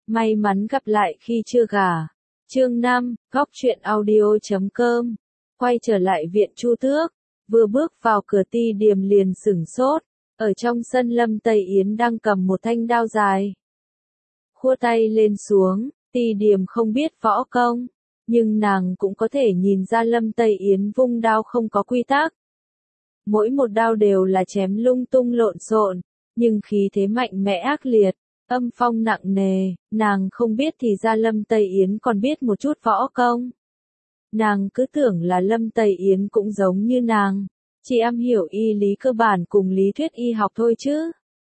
May mắn gặp lại khi chưa gả. Chương 5, Góc truyện audio.com. Quay trở lại viện Chu Tước, vừa bước vào cửa Ti Điềm liền sửng sốt, ở trong sân Lâm Tây Yến đang cầm một thanh đao dài. Khua tay lên xuống, Ti Điềm không biết võ công, nhưng nàng cũng có thể nhìn ra Lâm Tây Yến vung đao không có quy tắc. Mỗi một đao đều là chém lung tung lộn xộn, nhưng khí thế mạnh mẽ ác liệt, âm phong nặng nề, nàng không biết thì ra Lâm Tây Yến còn biết một chút võ công. Nàng cứ tưởng là Lâm Tây Yến cũng giống như nàng, chỉ am hiểu y lý cơ bản cùng lý thuyết y học thôi chứ.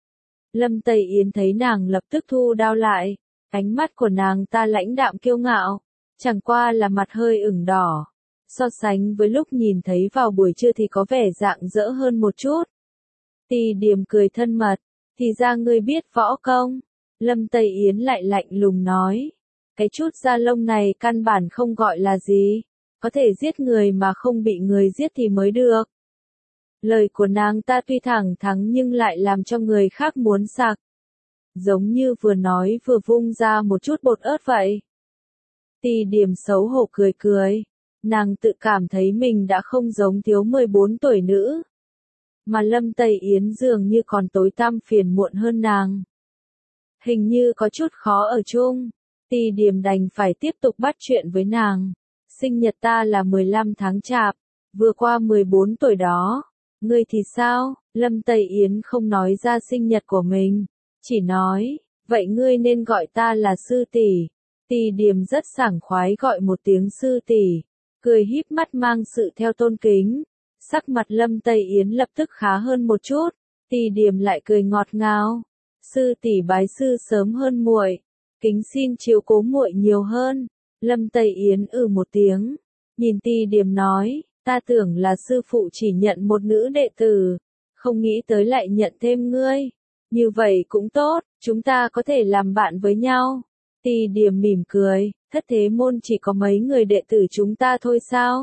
Lâm Tây Yến thấy nàng lập tức thu đao lại, ánh mắt của nàng ta lãnh đạm kiêu ngạo, chẳng qua là mặt hơi ửng đỏ. So sánh với lúc nhìn thấy vào buổi trưa thì có vẻ rạng rỡ hơn một chút. Ti Điềm cười thân mật, thì ra ngươi biết võ công. Lâm Tây Yến lại lạnh lùng nói, cái chút da lông này căn bản không gọi là gì, có thể giết người mà không bị người giết thì mới được. Lời của nàng ta tuy thẳng thắn nhưng lại làm cho người khác muốn sặc. Giống như vừa nói vừa vung ra một chút bột ớt vậy. Ti Điềm xấu hổ cười cười. Nàng tự cảm thấy mình đã không giống thiếu 14 tuổi nữ. Mà Lâm Tây Yến dường như còn tối tăm phiền muộn hơn nàng. Hình như có chút khó ở chung. Ti Điềm đành phải tiếp tục bắt chuyện với nàng. Sinh nhật ta là 15 tháng Chạp, vừa qua 14 tuổi đó. Ngươi thì sao? Lâm Tây Yến không nói ra sinh nhật của mình, chỉ nói, vậy ngươi nên gọi ta là sư tỷ. Ti Điềm rất sảng khoái gọi một tiếng sư tỷ, cười híp mắt mang sự theo tôn kính. Sắc mặt Lâm Tây Yến lập tức khá hơn một chút, Ti Điềm lại cười ngọt ngào. Sư tỷ bái sư sớm hơn muội, kính xin chiếu cố muội nhiều hơn. Lâm Tây Yến một tiếng, nhìn Ti Điềm nói, ta tưởng là sư phụ chỉ nhận một nữ đệ tử, không nghĩ tới lại nhận thêm ngươi. Như vậy cũng tốt, chúng ta có thể làm bạn với nhau. Ti Điềm mỉm cười, Thất Thế Môn chỉ có mấy người đệ tử chúng ta thôi sao?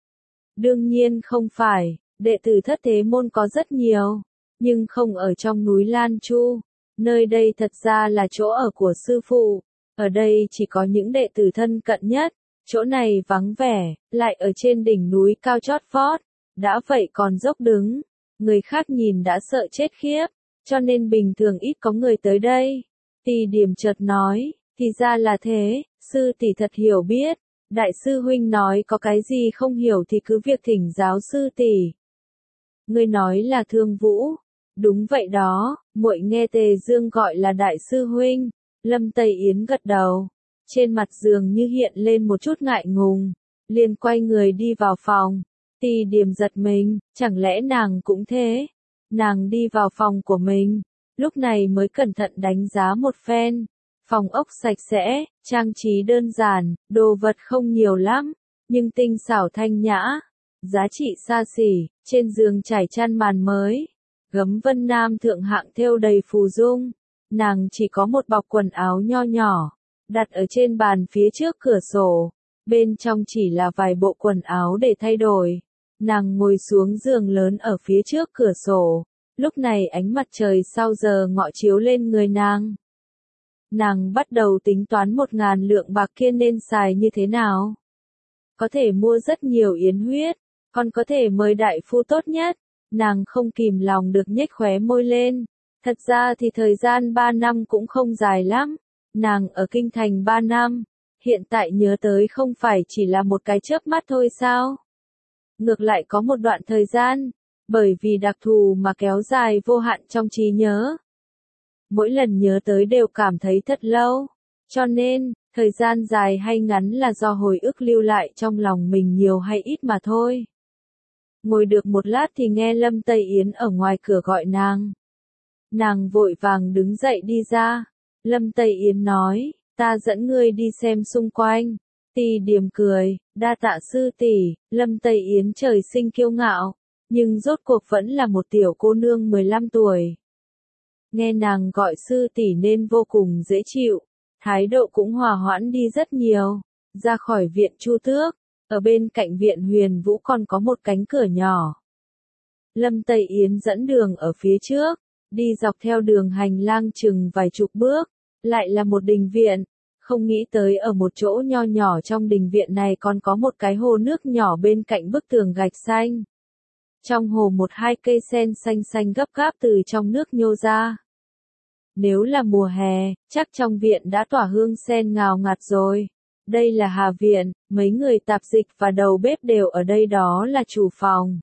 Đương nhiên không phải, đệ tử Thất Thế Môn có rất nhiều, nhưng không ở trong núi Lan Chu. Nơi đây thật ra là chỗ ở của sư phụ, ở đây chỉ có những đệ tử thân cận nhất. Chỗ này vắng vẻ, lại ở trên đỉnh núi cao chót vót, đã vậy còn dốc đứng, người khác nhìn đã sợ chết khiếp, cho nên bình thường ít có người tới đây. Ti Điềm chợt nói, thì ra là thế, sư tỷ thật hiểu biết, đại sư huynh nói có cái gì không hiểu thì cứ việc thỉnh giáo sư tỷ. Ngươi nói là Thương Vũ, đúng vậy đó, muội nghe Tề Dương gọi là đại sư huynh. Lâm Tây Yến gật đầu. Trên mặt dường như hiện lên một chút ngại ngùng, liền quay người đi vào phòng. Ti Điềm giật mình, chẳng lẽ nàng cũng thế? Nàng đi vào phòng của mình, lúc này mới cẩn thận đánh giá một phen. Phòng ốc sạch sẽ, trang trí đơn giản, đồ vật không nhiều lắm, nhưng tinh xảo thanh nhã, giá trị xa xỉ. Trên giường trải chăn màn mới, gấm vân nam thượng hạng thêu đầy phù dung. Nàng chỉ có một bọc quần áo nho nhỏ, đặt ở trên bàn phía trước cửa sổ, bên trong chỉ là vài bộ quần áo để thay đổi. Nàng ngồi xuống giường lớn ở phía trước cửa sổ, lúc này ánh mặt trời sau giờ ngọ chiếu lên người nàng. Nàng bắt đầu tính toán 1.000 lượng bạc kia nên xài như thế nào. Có thể mua rất nhiều yến huyết, còn có thể mời đại phu tốt nhất. Nàng không kìm lòng được nhếch khóe môi lên. Thật ra thì thời gian 3 năm cũng không dài lắm. Nàng ở kinh thành 3 năm, hiện tại nhớ tới không phải chỉ là một cái chớp mắt thôi sao? Ngược lại có một đoạn thời gian, bởi vì đặc thù mà kéo dài vô hạn trong trí nhớ. Mỗi lần nhớ tới đều cảm thấy thật lâu, cho nên, thời gian dài hay ngắn là do hồi ức lưu lại trong lòng mình nhiều hay ít mà thôi. Ngồi được một lát thì nghe Lâm Tây Yến ở ngoài cửa gọi nàng. Nàng vội vàng đứng dậy đi ra. Lâm Tây Yến nói, ta dẫn ngươi đi xem xung quanh. Ti Điềm cười, đa tạ sư tỷ. Lâm Tây Yến trời sinh kiêu ngạo, nhưng rốt cuộc vẫn là một tiểu cô nương 15 tuổi. Nghe nàng gọi sư tỷ nên vô cùng dễ chịu, thái độ cũng hòa hoãn đi rất nhiều. Ra khỏi viện Chu Tước, ở bên cạnh viện Huyền Vũ còn có một cánh cửa nhỏ. Lâm Tây Yến dẫn đường ở phía trước, đi dọc theo đường hành lang chừng vài chục bước, lại là một đình viện. Không nghĩ tới ở một chỗ nho nhỏ trong đình viện này còn có một cái hồ nước nhỏ bên cạnh bức tường gạch xanh. Trong hồ một hai cây sen xanh xanh gấp gáp từ trong nước nhô ra. Nếu là mùa hè, chắc trong viện đã tỏa hương sen ngào ngạt rồi. Đây là Hà viện, mấy người tạp dịch và đầu bếp đều ở đây, đó là chủ phòng.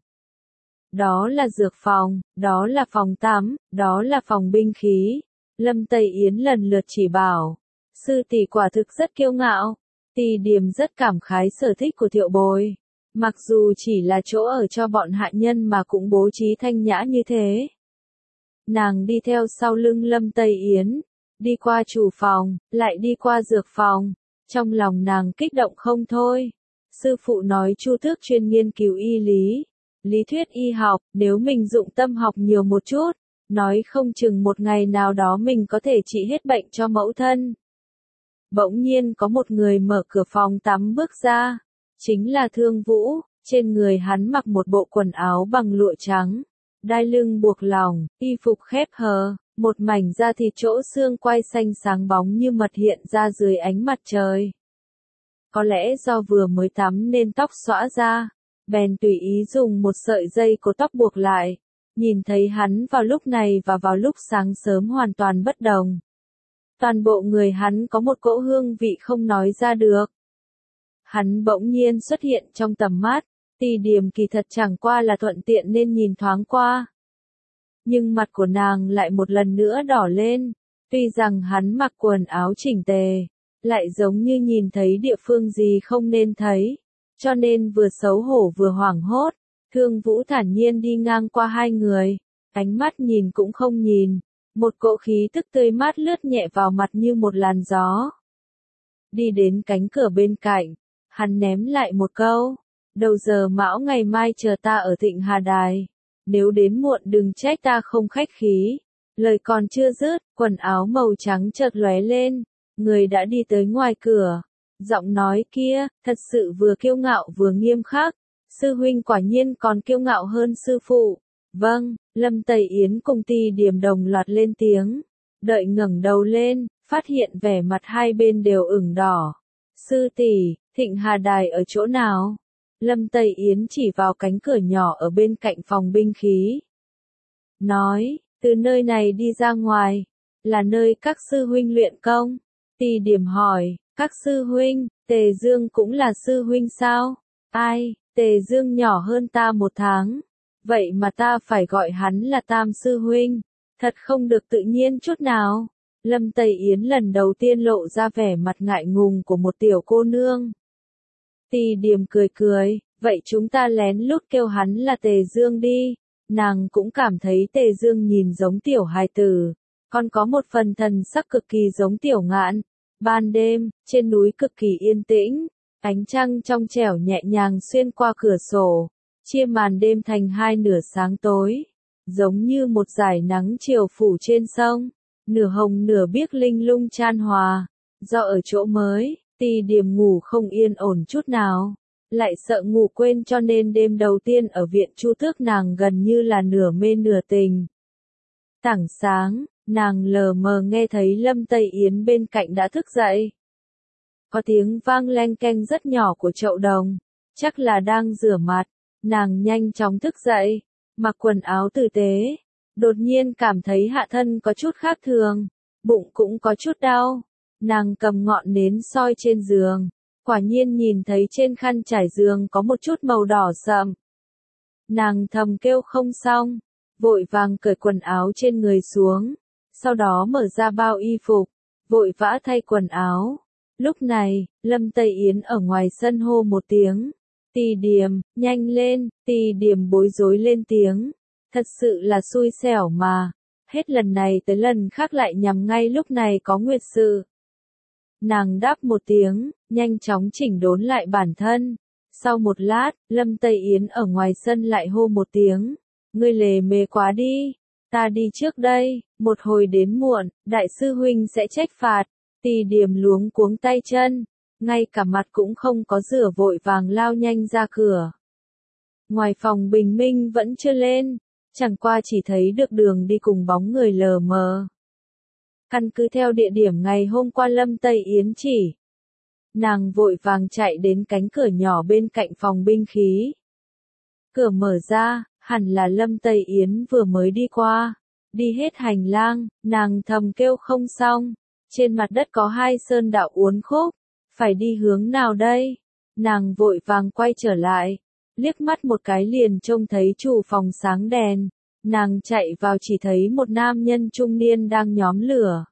Đó là dược phòng, đó là phòng tắm, đó là phòng binh khí. Lâm Tây Yến lần lượt chỉ bảo. Sư tỷ quả thực rất kiêu ngạo. Tỳ Điềm rất cảm khái sở thích của Thiệu Bồi. Mặc dù chỉ là chỗ ở cho bọn hạ nhân mà cũng bố trí thanh nhã như thế. Nàng đi theo sau lưng Lâm Tây Yến, đi qua chủ phòng, lại đi qua dược phòng. Trong lòng nàng kích động không thôi. Sư phụ nói Chu Tước chuyên nghiên cứu y lý, lý thuyết y học, nếu mình dụng tâm học nhiều một chút, nói không chừng một ngày nào đó mình có thể trị hết bệnh cho mẫu thân. Bỗng nhiên có một người mở cửa phòng tắm bước ra, chính là Thương Vũ, trên người hắn mặc một bộ quần áo bằng lụa trắng, đai lưng buộc lòng, y phục khép hờ, một mảnh da thịt chỗ xương quai xanh sáng bóng như mật hiện ra dưới ánh mặt trời. Có lẽ do vừa mới tắm nên tóc xõa ra, bèn tùy ý dùng một sợi dây cột tóc buộc lại. Nhìn thấy hắn vào lúc này và vào lúc sáng sớm hoàn toàn bất đồng. Toàn bộ người hắn có một cỗ hương vị không nói ra được. Hắn bỗng nhiên xuất hiện trong tầm mắt, Tỳ Điềm kỳ thật chẳng qua là thuận tiện nên nhìn thoáng qua. Nhưng mặt của nàng lại một lần nữa đỏ lên, tuy rằng hắn mặc quần áo chỉnh tề, lại giống như nhìn thấy địa phương gì không nên thấy, cho nên vừa xấu hổ vừa hoảng hốt. Thương Vũ thản nhiên đi ngang qua hai người, ánh mắt nhìn cũng không nhìn, một cỗ khí tức tươi mát lướt nhẹ vào mặt như một làn gió. Đi đến cánh cửa bên cạnh, hắn ném lại một câu, đầu giờ mão ngày mai chờ ta ở Thịnh Hà Đài, nếu đến muộn đừng trách ta không khách khí. Lời còn chưa dứt, quần áo màu trắng chợt lóe lên, người đã đi tới ngoài cửa, giọng nói kia, thật sự vừa kiêu ngạo vừa nghiêm khắc. Sư huynh quả nhiên còn kiêu ngạo hơn sư phụ. Vâng, Lâm Tây Yến cùng Tỳ Điềm đồng loạt lên tiếng. Đợi ngẩng đầu lên, phát hiện vẻ mặt hai bên đều ửng đỏ. Sư tỷ, Thịnh Hà Đài ở chỗ nào? Lâm Tây Yến chỉ vào cánh cửa nhỏ ở bên cạnh phòng binh khí. Nói, từ nơi này đi ra ngoài, là nơi các sư huynh luyện công. Tỳ Điềm hỏi, các sư huynh, Tề Dương cũng là sư huynh sao? Ai? Tề Dương nhỏ hơn ta một tháng, vậy mà ta phải gọi hắn là Tam sư huynh, thật không được tự nhiên chút nào. Lâm Tây Yến lần đầu tiên lộ ra vẻ mặt ngại ngùng của một tiểu cô nương. Tỳ Điềm cười cười, vậy chúng ta lén lút kêu hắn là Tề Dương đi. Nàng cũng cảm thấy Tề Dương nhìn giống tiểu hài tử, còn có một phần thần sắc cực kỳ giống Tiểu Ngạn. Ban đêm, trên núi cực kỳ yên tĩnh. Ánh trăng trong trẻo nhẹ nhàng xuyên qua cửa sổ, chia màn đêm thành hai nửa sáng tối, giống như một dải nắng chiều phủ trên sông, nửa hồng nửa biếc linh lung chan hòa. Do ở chỗ mới, Tỳ Điềm ngủ không yên ổn chút nào, lại sợ ngủ quên cho nên đêm đầu tiên ở viện Chu Tước nàng gần như là nửa mê nửa tình. Tảng sáng, nàng lờ mờ nghe thấy Lâm Tây Yến bên cạnh đã thức dậy. Có tiếng vang leng keng rất nhỏ của chậu đồng, chắc là đang rửa mặt. Nàng nhanh chóng thức dậy, mặc quần áo tử tế, đột nhiên cảm thấy hạ thân có chút khác thường, bụng cũng có chút đau. Nàng cầm ngọn nến soi trên giường, quả nhiên nhìn thấy trên khăn trải giường có một chút màu đỏ sậm. Nàng thầm kêu không xong, vội vàng cởi quần áo trên người xuống, sau đó mở ra bao y phục, vội vã thay quần áo. Lúc này, Lâm Tây Yến ở ngoài sân hô một tiếng. Tỳ Điềm, nhanh lên. Tỳ Điềm bối rối lên tiếng. Thật sự là xui xẻo mà. Hết lần này tới lần khác lại nhằm ngay lúc này có nguyệt sự. Nàng đáp một tiếng, nhanh chóng chỉnh đốn lại bản thân. Sau một lát, Lâm Tây Yến ở ngoài sân lại hô một tiếng. Ngươi lề mề quá đi. Ta đi trước đây, một hồi đến muộn, đại sư huynh sẽ trách phạt. Tỳ Điềm luống cuống tay chân, ngay cả mặt cũng không có rửa vội vàng lao nhanh ra cửa. Ngoài phòng bình minh vẫn chưa lên, chẳng qua chỉ thấy được đường đi cùng bóng người lờ mờ. Căn cứ theo địa điểm ngày hôm qua Lâm Tây Yến chỉ. Nàng vội vàng chạy đến cánh cửa nhỏ bên cạnh phòng binh khí. Cửa mở ra, hẳn là Lâm Tây Yến vừa mới đi qua. Đi hết hành lang, nàng thầm kêu không xong. Trên mặt đất có hai sơn đạo uốn khúc. Phải đi hướng nào đây? Nàng vội vàng quay trở lại. Liếc mắt một cái liền trông thấy chủ phòng sáng đèn. Nàng chạy vào chỉ thấy một nam nhân trung niên đang nhóm lửa.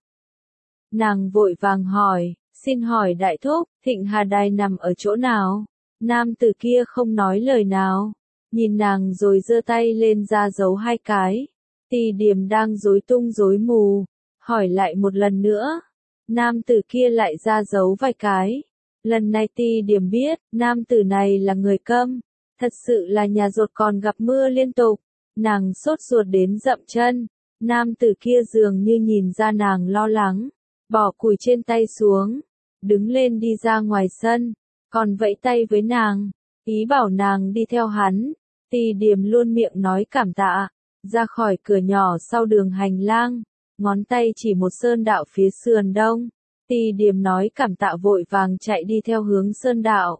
Nàng vội vàng hỏi, xin hỏi đại thúc, Thịnh Hà Đài nằm ở chỗ nào? Nam tử kia không nói lời nào. Nhìn nàng rồi giơ tay lên ra dấu hai cái. Tỳ Điềm đang rối tung rối mù. Hỏi lại một lần nữa. Nam tử kia lại ra dấu vài cái. Lần này Tỳ Điềm biết, nam tử này là người Câm. Thật sự là nhà rột còn gặp mưa liên tục. Nàng sốt ruột đến dậm chân. Nam tử kia dường như nhìn ra nàng lo lắng. Bỏ cùi trên tay xuống. Đứng lên đi ra ngoài sân. Còn vẫy tay với nàng. Ý bảo nàng đi theo hắn. Tỳ Điềm luôn miệng nói cảm tạ. Ra khỏi cửa nhỏ sau đường hành lang. Ngón tay chỉ một sơn đạo phía sườn đông. Tỳ Điềm nói cảm tạ vội vàng chạy đi theo hướng sơn đạo.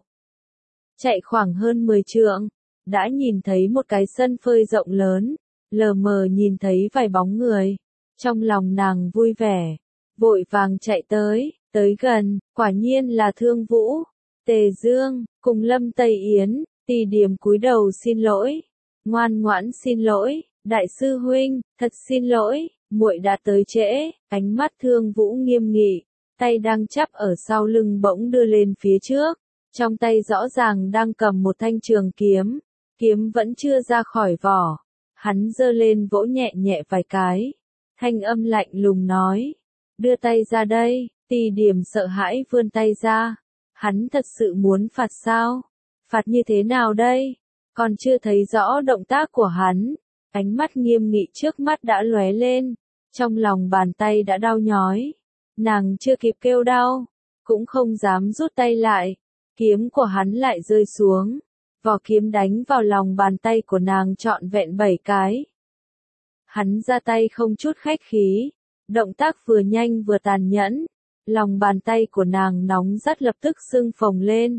Chạy khoảng hơn 10 trượng. Đã nhìn thấy một cái sân phơi rộng lớn. Lờ mờ nhìn thấy vài bóng người. Trong lòng nàng vui vẻ. Vội vàng chạy tới gần, quả nhiên là Thương Vũ, Tề Dương, cùng Lâm Tây Yến. Tỳ Điềm cúi đầu xin lỗi. Ngoan ngoãn xin lỗi, đại sư huynh, thật xin lỗi, muội đã tới trễ. Ánh mắt Thương Vũ nghiêm nghị, tay đang chắp ở sau lưng bỗng đưa lên phía trước. Trong tay rõ ràng đang cầm một thanh trường kiếm. Kiếm vẫn chưa ra khỏi vỏ. Hắn giơ lên vỗ nhẹ nhẹ vài cái. Thanh âm lạnh lùng nói. Đưa tay ra đây. Tỳ Điềm sợ hãi vươn tay ra. Hắn thật sự muốn phạt sao? Phạt như thế nào đây? Còn chưa thấy rõ động tác của hắn. Ánh mắt nghiêm nghị trước mắt đã lóe lên. Trong lòng bàn tay đã đau nhói. Nàng chưa kịp kêu đau. Cũng không dám rút tay lại. Kiếm của hắn lại rơi xuống. Vỏ kiếm đánh vào lòng bàn tay của nàng trọn vẹn 7 cái. Hắn ra tay không chút khách khí. Động tác vừa nhanh vừa tàn nhẫn. Lòng bàn tay của nàng nóng rát lập tức sưng phồng lên.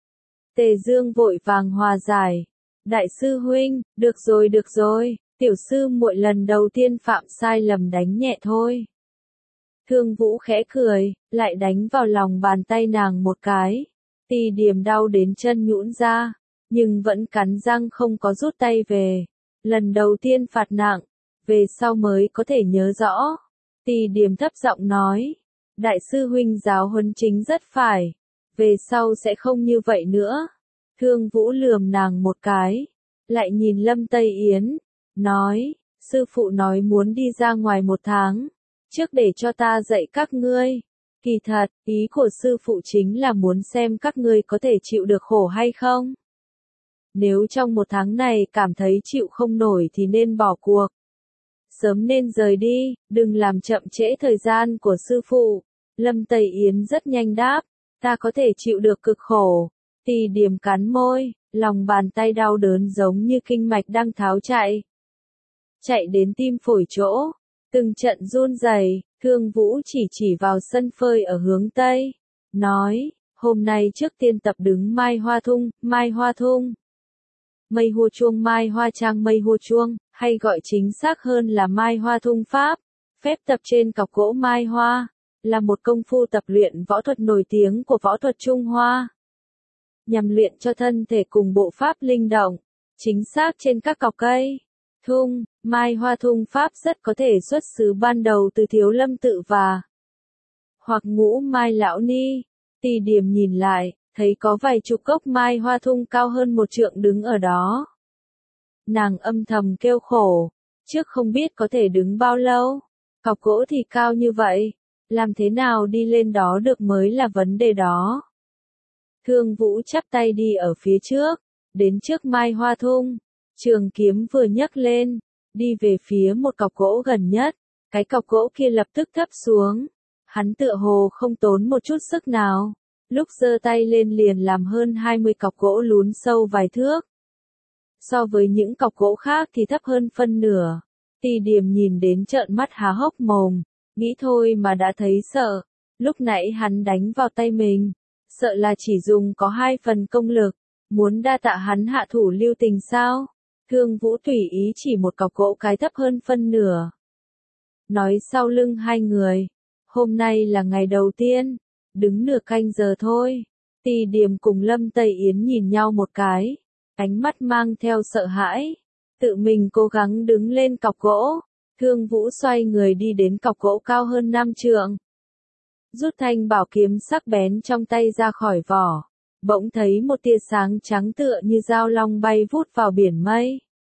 Tề Dương vội vàng hòa giải. Đại sư huynh, được rồi, tiểu sư muội lần đầu tiên phạm sai lầm đánh nhẹ thôi. Thương Vũ khẽ cười, lại đánh vào lòng bàn tay nàng một cái. Tỳ Điềm đau đến chân nhũn ra, nhưng vẫn cắn răng không có rút tay về. Lần đầu tiên phạt nặng, về sau mới có thể nhớ rõ. Tỳ Điềm thấp giọng nói, đại sư huynh giáo huấn chính rất phải, về sau sẽ không như vậy nữa. Thương Vũ lườm nàng một cái, lại nhìn Lâm Tây Yến, nói, sư phụ nói muốn đi ra ngoài 1 tháng, trước để cho ta dạy các ngươi. Kỳ thật, ý của sư phụ chính là muốn xem các ngươi có thể chịu được khổ hay không. Nếu trong 1 tháng này cảm thấy chịu không nổi thì nên bỏ cuộc. Sớm nên rời đi, đừng làm chậm trễ thời gian của sư phụ. Lâm Tây Yến rất nhanh đáp, ta có thể chịu được cực khổ. Tỳ Điềm cắn môi, lòng bàn tay đau đớn giống như kinh mạch đang tháo chạy. Chạy đến tim phổi chỗ, từng trận run rẩy. Thương Vũ chỉ vào sân phơi ở hướng Tây. Nói, hôm nay trước tiên tập đứng Mai Hoa Thung, Mai Hoa Thung. Mây Hô Chuông Mai Hoa Trang Mây Hô Chuông, hay gọi chính xác hơn là Mai Hoa Thung Pháp. Phép tập trên cọc gỗ Mai Hoa, là một công phu tập luyện võ thuật nổi tiếng của võ thuật Trung Hoa. Nhằm luyện cho thân thể cùng bộ pháp linh động, chính xác trên các cọc cây. Thung, Mai Hoa Thung Pháp rất có thể xuất xứ ban đầu từ Thiếu Lâm Tự hoặc Ngũ Mai Lão Ni. Tỳ Điềm nhìn lại, thấy có vài chục gốc Mai Hoa Thung cao hơn 1 trượng đứng ở đó. Nàng âm thầm kêu khổ, trước không biết có thể đứng bao lâu. Cọc gỗ thì cao như vậy, làm thế nào đi lên đó được mới là vấn đề đó. Thương Vũ chắp tay đi ở phía trước, đến trước Mai Hoa Thung. Trường kiếm vừa nhấc lên, đi về phía một cọc gỗ gần nhất, cái cọc gỗ kia lập tức thấp xuống. Hắn tựa hồ không tốn một chút sức nào, lúc giơ tay lên liền làm hơn 20 cọc gỗ lún sâu vài thước. So với những cọc gỗ khác thì thấp hơn phân nửa. Tỳ Điềm nhìn đến trợn mắt há hốc mồm, nghĩ thôi mà đã thấy sợ. Lúc nãy hắn đánh vào tay mình, sợ là chỉ dùng có 2 phần công lực, muốn đa tạ hắn hạ thủ lưu tình sao? Thương Vũ tùy ý chỉ một cọc gỗ cái thấp hơn phân nửa. Nói sau lưng hai người, hôm nay là ngày đầu tiên, đứng nửa canh giờ thôi. Tì Điềm cùng Lâm Tây Yến nhìn nhau một cái, ánh mắt mang theo sợ hãi, tự mình cố gắng đứng lên cọc gỗ. Thương Vũ xoay người đi đến cọc gỗ cao hơn 5 trượng. Rút thanh bảo kiếm sắc bén trong tay ra khỏi vỏ, bỗng thấy một tia sáng trắng tựa như dao long bay vút vào biển mây.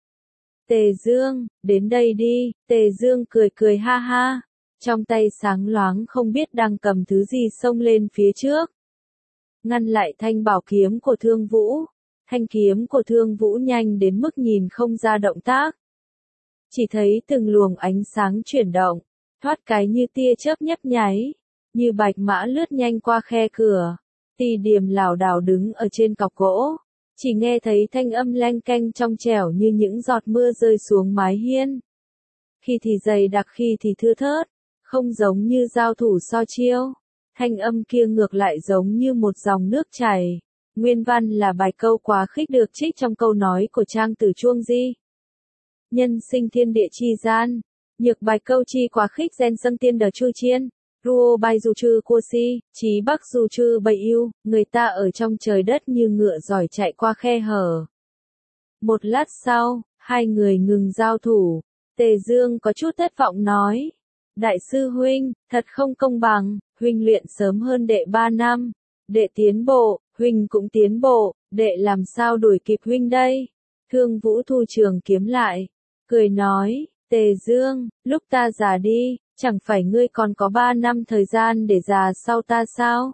Tề Dương, đến đây đi, Tề Dương cười cười ha ha, trong tay sáng loáng không biết đang cầm thứ gì xông lên phía trước. Ngăn lại thanh bảo kiếm của Thương Vũ, thanh kiếm của Thương Vũ nhanh đến mức nhìn không ra động tác. Chỉ thấy từng luồng ánh sáng chuyển động, thoát cái như tia chớp nhấp nháy, như bạch mã lướt nhanh qua khe cửa. Tì Điềm lảo đảo đứng ở trên cọc gỗ, chỉ nghe thấy thanh âm leng keng trong trẻo như những giọt mưa rơi xuống mái hiên. Khi thì dày đặc khi thì thưa thớt, không giống như giao thủ so chiêu. Thanh âm kia ngược lại giống như một dòng nước chảy. Nguyên văn là bài câu quá khích được trích trong câu nói của Trang Tử Chuông Di. Nhân sinh thiên địa chi gian, nhược bài câu chi quá khích gen sâng tiên đờ chu chiên. Ruo bay dù chư cua si, chí bắc dù chư bầy yêu, người ta ở trong trời đất như ngựa giỏi chạy qua khe hở. Một lát sau, hai người ngừng giao thủ, Tề Dương có chút thất vọng nói. Đại sư huynh, thật không công bằng, huynh luyện sớm hơn đệ 3 năm, đệ tiến bộ, huynh cũng tiến bộ, đệ làm sao đuổi kịp huynh đây? Thương Vũ thu trường kiếm lại, cười nói, Tề Dương, lúc ta già đi, chẳng phải ngươi còn có 3 năm thời gian để già sau ta sao?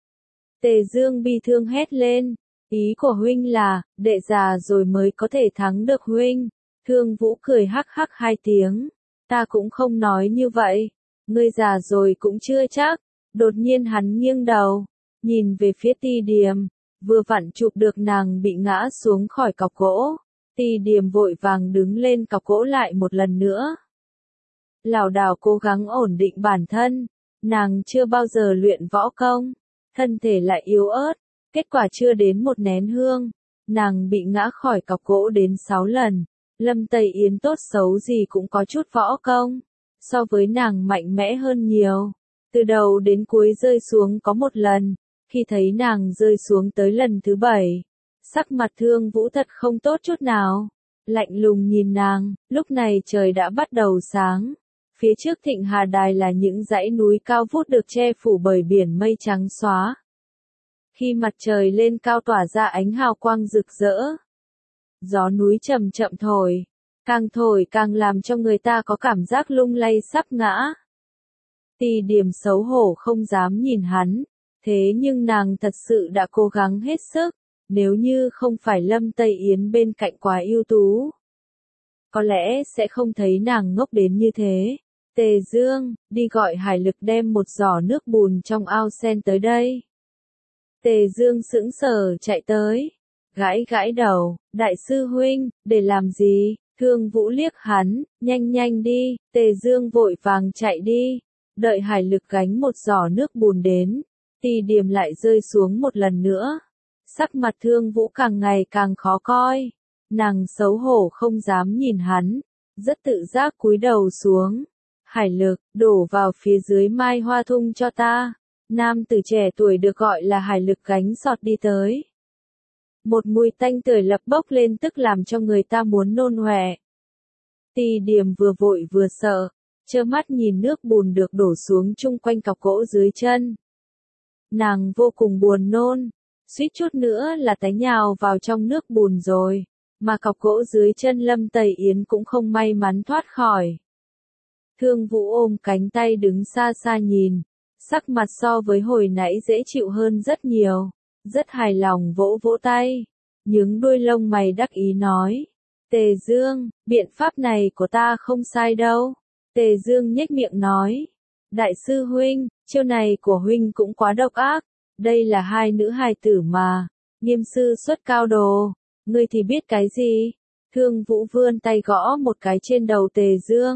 Tề Dương bi thương hét lên, ý của huynh là, đệ già rồi mới có thể thắng được huynh. Thương Vũ cười hắc hắc 2 tiếng, ta cũng không nói như vậy, ngươi già rồi cũng chưa chắc. Đột nhiên hắn nghiêng đầu, nhìn về phía Tì Điềm, vừa vặn chụp được nàng bị ngã xuống khỏi cọc gỗ. Tì Điềm vội vàng đứng lên cọc gỗ lại một lần nữa. Lảo đảo cố gắng ổn định bản thân, nàng chưa bao giờ luyện võ công, thân thể lại yếu ớt, kết quả chưa đến một nén hương, nàng bị ngã khỏi cọc gỗ đến 6 lần. Lâm Tây Yến tốt xấu gì cũng có chút võ công, so với nàng mạnh mẽ hơn nhiều. Từ đầu đến cuối rơi xuống có một lần, khi thấy nàng rơi xuống tới lần thứ 7, sắc mặt Thương Vũ thật không tốt chút nào, lạnh lùng nhìn nàng. Lúc này trời đã bắt đầu sáng, phía trước Thịnh Hà Đài là những dãy núi cao vút được che phủ bởi biển mây trắng xóa. Khi mặt trời lên cao tỏa ra ánh hào quang rực rỡ, gió núi chậm chậm thổi càng làm cho người ta có cảm giác lung lay sắp ngã. Tì Điềm xấu hổ không dám nhìn hắn, thế nhưng nàng thật sự đã cố gắng hết sức, nếu như không phải Lâm Tây Yến bên cạnh quá ưu tú, có lẽ sẽ không thấy nàng ngốc đến như thế. Tề Dương, đi gọi Hải Lực đem một giỏ nước bùn trong ao sen tới đây. Tề Dương sững sờ chạy tới, gãi gãi đầu, đại sư huynh, để làm gì? Thương Vũ liếc hắn, nhanh nhanh đi. Tề Dương vội vàng chạy đi, đợi Hải Lực gánh một giỏ nước bùn đến, Tì Điềm lại rơi xuống một lần nữa. Sắc mặt Thương Vũ càng ngày càng khó coi, nàng xấu hổ không dám nhìn hắn, rất tự giác cúi đầu xuống. Hải Lực, đổ vào phía dưới mai hoa thung cho ta. Nam tử trẻ tuổi được gọi là Hải Lực gánh sọt đi tới. Một mùi tanh tưởi lập bốc lên tức làm cho người ta muốn nôn ọe. Tì Điềm vừa vội vừa sợ, trơ mắt nhìn nước bùn được đổ xuống chung quanh cọc gỗ dưới chân. Nàng vô cùng buồn nôn, suýt chút nữa là té nhào vào trong nước bùn rồi, mà cọc gỗ dưới chân Lâm Tây Yến cũng không may mắn thoát khỏi. Thương Vũ ôm cánh tay đứng xa xa nhìn, sắc mặt so với hồi nãy dễ chịu hơn rất nhiều, rất hài lòng vỗ vỗ tay, nhướng đuôi lông mày đắc ý nói. Tề Dương, biện pháp này của ta không sai đâu. Tề Dương nhếch miệng nói. Đại sư huynh, chiêu này của huynh cũng quá độc ác, đây là 2 nữ hài tử mà, nghiêm sư xuất cao đồ, ngươi thì biết cái gì? Thương Vũ vươn tay gõ một cái trên đầu Tề Dương,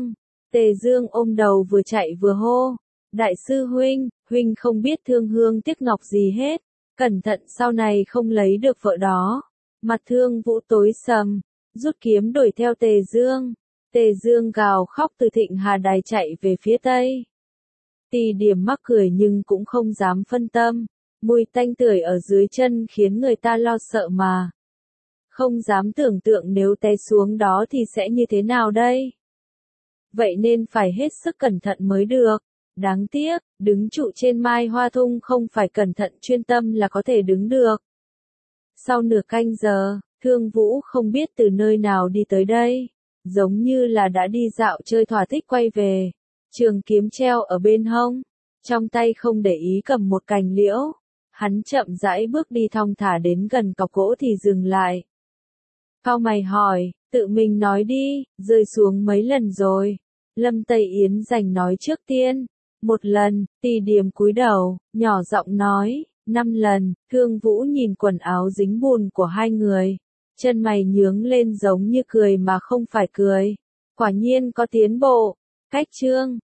Tề Dương ôm đầu vừa chạy vừa hô. Đại sư huynh, huynh không biết thương hương tiếc ngọc gì hết. Cẩn thận sau này không lấy được vợ đó. Mặt Thương Vũ tối sầm, rút kiếm đuổi theo Tề Dương. Tề Dương gào khóc từ Thịnh Hà Đài chạy về phía tây. Tỳ Điểm mắc cười nhưng cũng không dám phân tâm. Mùi tanh tưởi ở dưới chân khiến người ta lo sợ mà. Không dám tưởng tượng nếu té xuống đó thì sẽ như thế nào đây. Vậy nên phải hết sức cẩn thận mới được. Đáng tiếc, đứng trụ trên Mai Hoa Thung không phải cẩn thận chuyên tâm là có thể đứng được. Sau nửa canh giờ, Thương Vũ không biết từ nơi nào đi tới đây. Giống như là đã đi dạo chơi thỏa thích quay về. Trường kiếm treo ở bên hông. Trong tay không để ý cầm một cành liễu. Hắn chậm rãi bước đi thong thả đến gần cọc gỗ thì dừng lại. Cau mày hỏi, tự mình nói đi, rơi xuống mấy lần rồi. Lâm Tây Yến giành nói trước tiên. 1 lần, Tỳ Điểm cúi đầu, nhỏ giọng nói, 5 lần, Thương Vũ nhìn quần áo dính bùn của hai người. Chân mày nhướng lên giống như cười mà không phải cười. Quả nhiên có tiến bộ. Cách chương